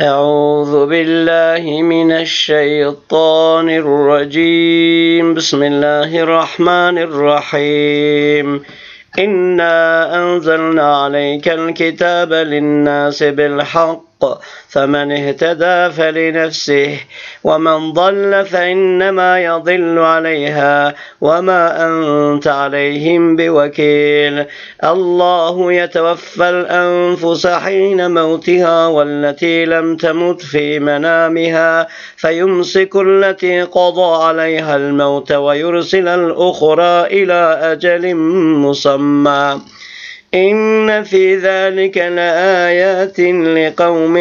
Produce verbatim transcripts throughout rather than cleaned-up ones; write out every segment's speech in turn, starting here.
أعوذ بالله من الشيطان الرجيم بسم الله الرحمن الرحيم إنا أنزلنا عليك الكتاب للناس بالحق فمن اهتدى فلنفسه ومن ضل فإنما يضل عليها وما أنت عليهم بوكيل الله يتوفى الأنفس حين موتها والتي لم تمت في منامها فيمسك التي قضى عليها الموت ويرسل الأخرى إلى أجل مسمى إن في ذلك لآيات لقوم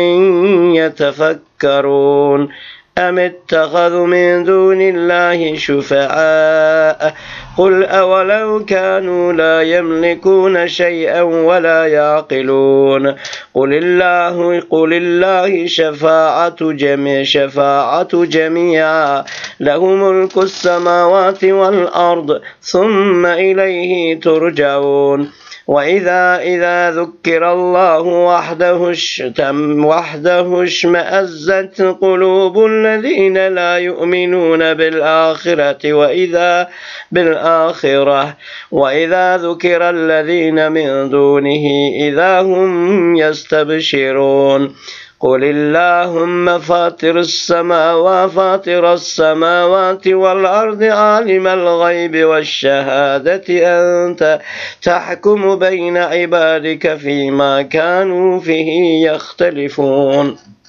يتفكرون أم اتخذوا من دون الله شفعاء قل أولو كانوا لا يملكون شيئا ولا يعقلون قل الله قل الله شفاعة جميع شفاعة جميعا له ملك السماوات والأرض ثم إليه ترجعون وإذا إذا ذكر الله وحده وحده اشمأزت قلوب الذين لا يؤمنون بالآخرة وإذا بالآخرة وإذا ذكر الذين من دونه إذا هم يستبشرون قل اللهم فاطر السماوات فاطر السماوات والأرض عالم الغيب والشهادة أنت تحكم بين عبادك فيما كانوا فيه يختلفون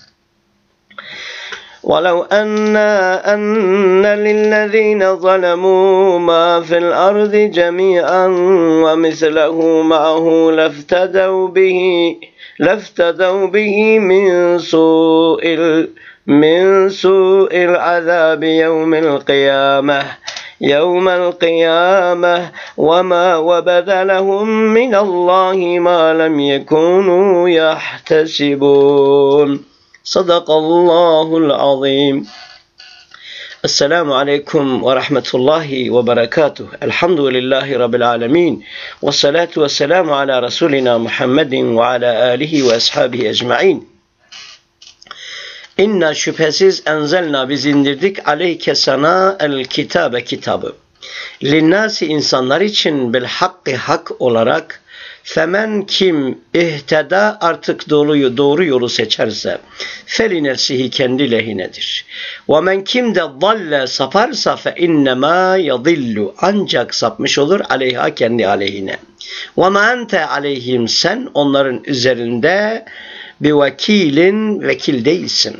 ولو أن أن للذين ظلموا ما في الأرض جميعا ومثله معه لافتدوا به لافتدوا به من سوء من سوء العذاب يوم القيامة يوم القيامة وما وبدا لهم من الله ما لم يكونوا يحتسبون صدق الله العظيم. Esselamu Aleyküm ve Rahmetullahi ve Berekatuhu. Elhamdülillahi Rabbil Alemin. Ve salatu ve selamu ala Resulina Muhammedin ve ala alihi ve ashabihi ecma'in. İnna şüphesiz enzelna biz indirdik aleyke sana el kitabe kitabı. Linnâsi insanlar için bil hakkı hak olarak femen kim ihteda artık doğruyu doğru yolu seçerse felinefsihi kendi lehinedir. Ve men kim de dalle saparsa fe innema yadillu ancak sapmış olur aleyha kendi aleyhine. Ve ma ente aleyhim sen onların üzerinde bir vekilin vekil değilsin.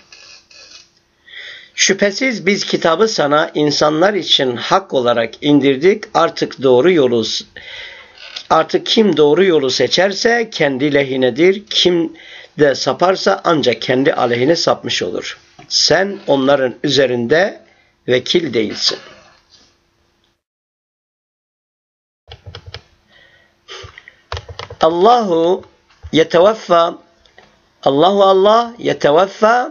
Şüphesiz biz kitabı sana insanlar için hak olarak indirdik artık doğru yolu Artık kim doğru yolu seçerse kendi lehinedir. Kim de saparsa ancak kendi aleyhine sapmış olur. Sen onların üzerinde vekil değilsin. Allahu yeteveffa Allahu Allah yeteveffa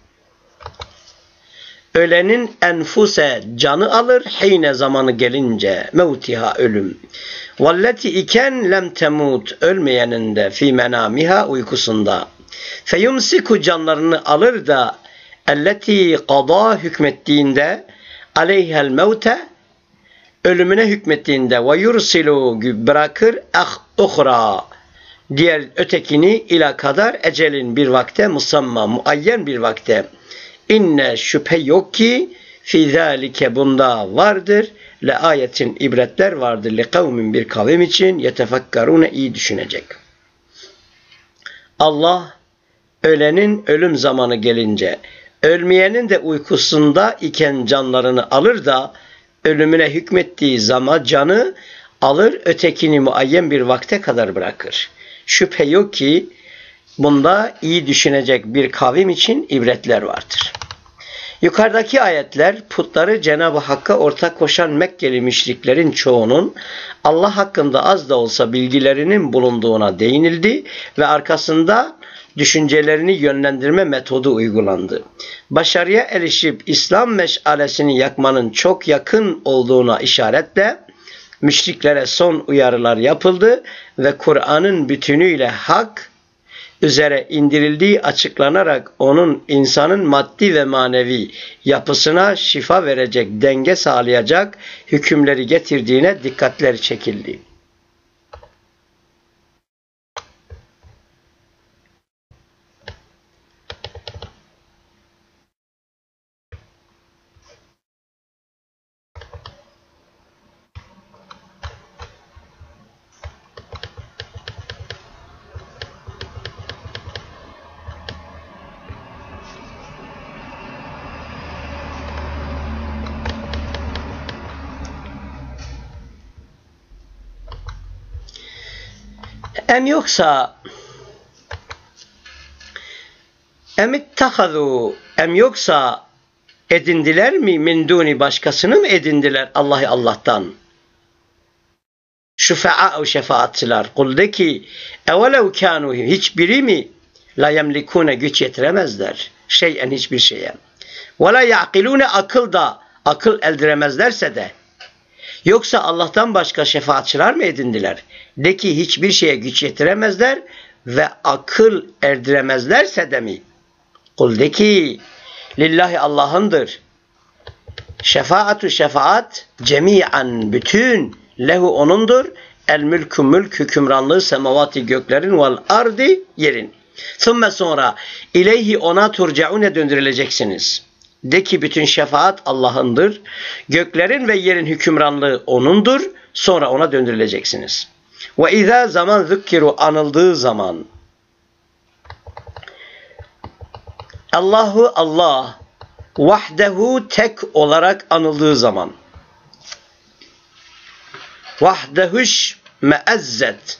ölenin enfuse canı alır hine zamanı gelince mevtiha ölüm. Valleti iken lem temut ölmeyenin de fi menamiha uykusunda. Feyumsiku canlarını alır da elleti qada hükmettiğinde aleyhel mevte ölümüne hükmettiğinde ve yursilu bırakır ah uhra diğer ötekini ila kadar ecelin bir vakte musamma muayyen bir vakte. İnne şüphe yok ki fi zalike bunda vardır le ayetin ibretler vardır le kavmin bir kavim için yetefekkarune iyi düşünecek. Allah ölenin ölüm zamanı gelince ölmeyenin de uykusunda iken canlarını alır da ölümüne hükmettiği zaman canı alır ötekini muayyen bir vakte kadar bırakır. Şüphe yok ki bunda iyi düşünecek bir kavim için ibretler vardır. Yukarıdaki ayetler putları Cenab-ı Hakk'a ortak koşan Mekkeli müşriklerin çoğunun Allah hakkında az da olsa bilgilerinin bulunduğuna değinildi ve arkasında düşüncelerini yönlendirme metodu uygulandı. Başarıya erişip İslam meşalesini yakmanın çok yakın olduğuna işaretle müşriklere son uyarılar yapıldı ve Kur'an'ın bütünüyle hak üzere indirildiği açıklanarak onun insanın maddi ve manevi yapısına şifa verecek, denge sağlayacak hükümleri getirdiğine dikkatler çekildi. Em yoksa em ittehadu em yoksa edindiler mi min duni başkasını mı edindiler Allah'ı Allah'tan? Şufa'a o şefaatçılar. Kul de ki evelev kânu hiçbiri mi la yemlikûne güç yetiremezler. Şeyen hiçbir şeye. Ve la ya'kilûne akıl da akıl eldiremezlerse de. Yoksa Allah'tan başka şefaatçılar mı edindiler? De ki hiçbir şeye güç yetiremezler ve akıl erdiremezlerse de mi? Kul de ki lillahi Allah'ındır. Şefaatu şefaat cemiyen bütün lehu onundur. El mülkü mülk hükümranlığı semavati göklerin vel ardi yerin. Sonra sonra ileyhi ona turcaune döndürüleceksiniz. De ki bütün şefaat Allah'ındır. Göklerin ve yerin hükümranlığı O'nundur. Sonra O'na döndürüleceksiniz. Ve izâ zaman zükkiru anıldığı zaman Allahu Allah vahdehu tek olarak anıldığı zaman vahdehuş meezzet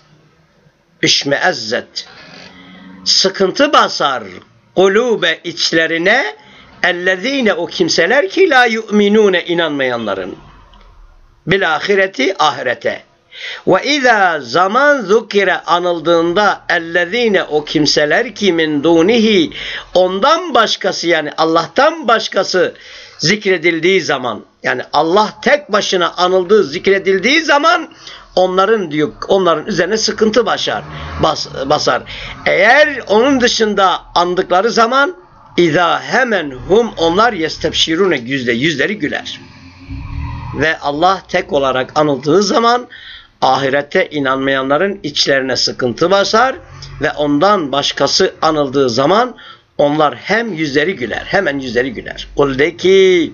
işmeezzet sıkıntı basar kulube içlerine ellezine o kimseler ki la yu'minune inanmayanların bil ahireti ahirete ve izâ zaman zukire anıldığında ellezine o kimseler ki min dunihi ondan başkası yani Allah'tan başkası zikredildiği zaman yani Allah tek başına anıldığı zikredildiği zaman onların diyor onların üzerine sıkıntı başar bas, basar. Eğer onun dışında andıkları zaman İza hemen hum onlar yestebşirune yüzde yüzleri güler. Ve Allah tek olarak anıldığı zaman ahirete inanmayanların içlerine sıkıntı basar ve ondan başkası anıldığı zaman onlar hem yüzleri güler, hemen yüzleri güler. Kul de ki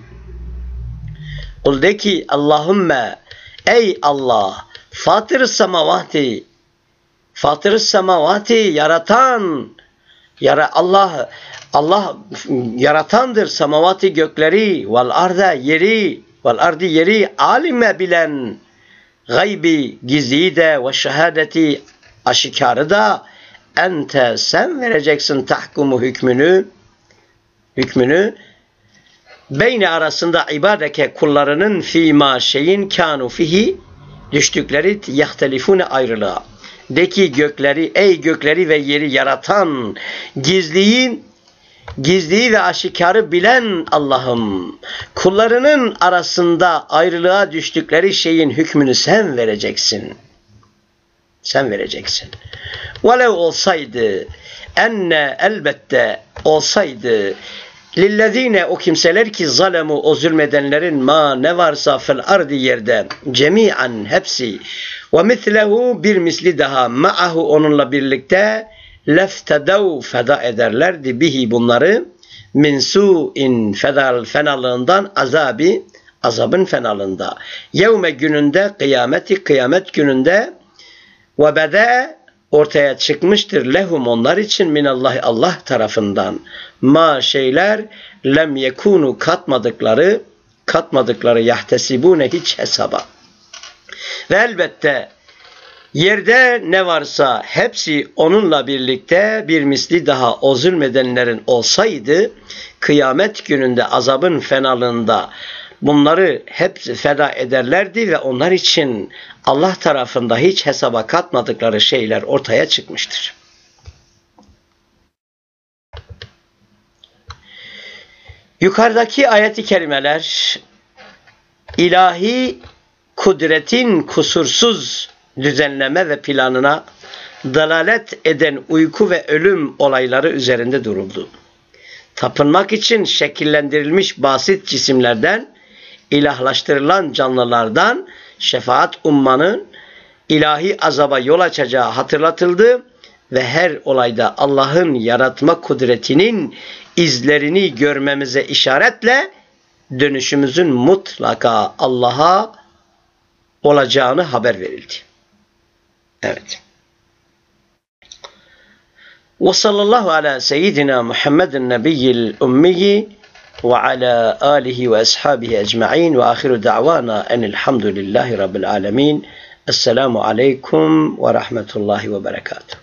Kul de ki Allahümme ey Allah Fatır-ı semavati Fatır-ı semavati yaratan yara Allah Allah yaratandır semavati gökleri vel arda yeri vel ardi yeri alime bilen gaybi gizliyi de ve şehadeti aşikarı da ente sen vereceksin tahkumu hükmünü hükmünü beyni arasında ibadeke kullarının fîmâ şeyin kânu fihi düştükleri yahtelifune ayrılığa de ki gökleri ey gökleri ve yeri yaratan gizliyi Gizliyi ve aşikarı bilen Allah'ım, kullarının arasında ayrılığa düştükleri şeyin hükmünü sen vereceksin. Sen vereceksin. Velev olsaydı, enne elbette olsaydı, lillezine o kimseler ki zalemu o zulmedenlerin ma ne varsa fil ardi yerde, cemiyen hepsi, ve mislehu bir misli daha, ma'ahu onunla birlikte, leftedev feda ederlerdi bihi bunları min su'in fedal fenalığından azabi azabın fenalığında yevme gününde kıyameti kıyamet gününde ve bede ortaya çıkmıştır lehum onlar için minallahi Allah tarafından ma şeyler lem yekunu katmadıkları katmadıkları yahtesibune hiç hesaba ve elbette yerde ne varsa hepsi onunla birlikte bir misli daha o zulmedenlerin olsaydı kıyamet gününde azabın fenalığında bunları hep feda ederlerdi ve onlar için Allah tarafında hiç hesaba katmadıkları şeyler ortaya çıkmıştır. Yukarıdaki ayet-i kerimeler ilahi kudretin kusursuz düzenleme ve planına dalalet eden uyku ve ölüm olayları üzerinde duruldu. Tapınmak için şekillendirilmiş basit cisimlerden, ilahlaştırılan canlılardan şefaat ummanın ilahi azaba yol açacağı hatırlatıldı ve her olayda Allah'ın yaratma kudretinin izlerini görmemize işaretle dönüşümüzün mutlaka Allah'a olacağını haber verildi. Evet. Ve sallallahu ala seyyidina Muhammedin nebiyyil ummiyi ve ala alihi ve ashabihi ecma'in ve ahiru da'vana enilhamdülillahi rabbil alemin. Esselamu aleyküm ve rahmetullahi ve berekatuhu.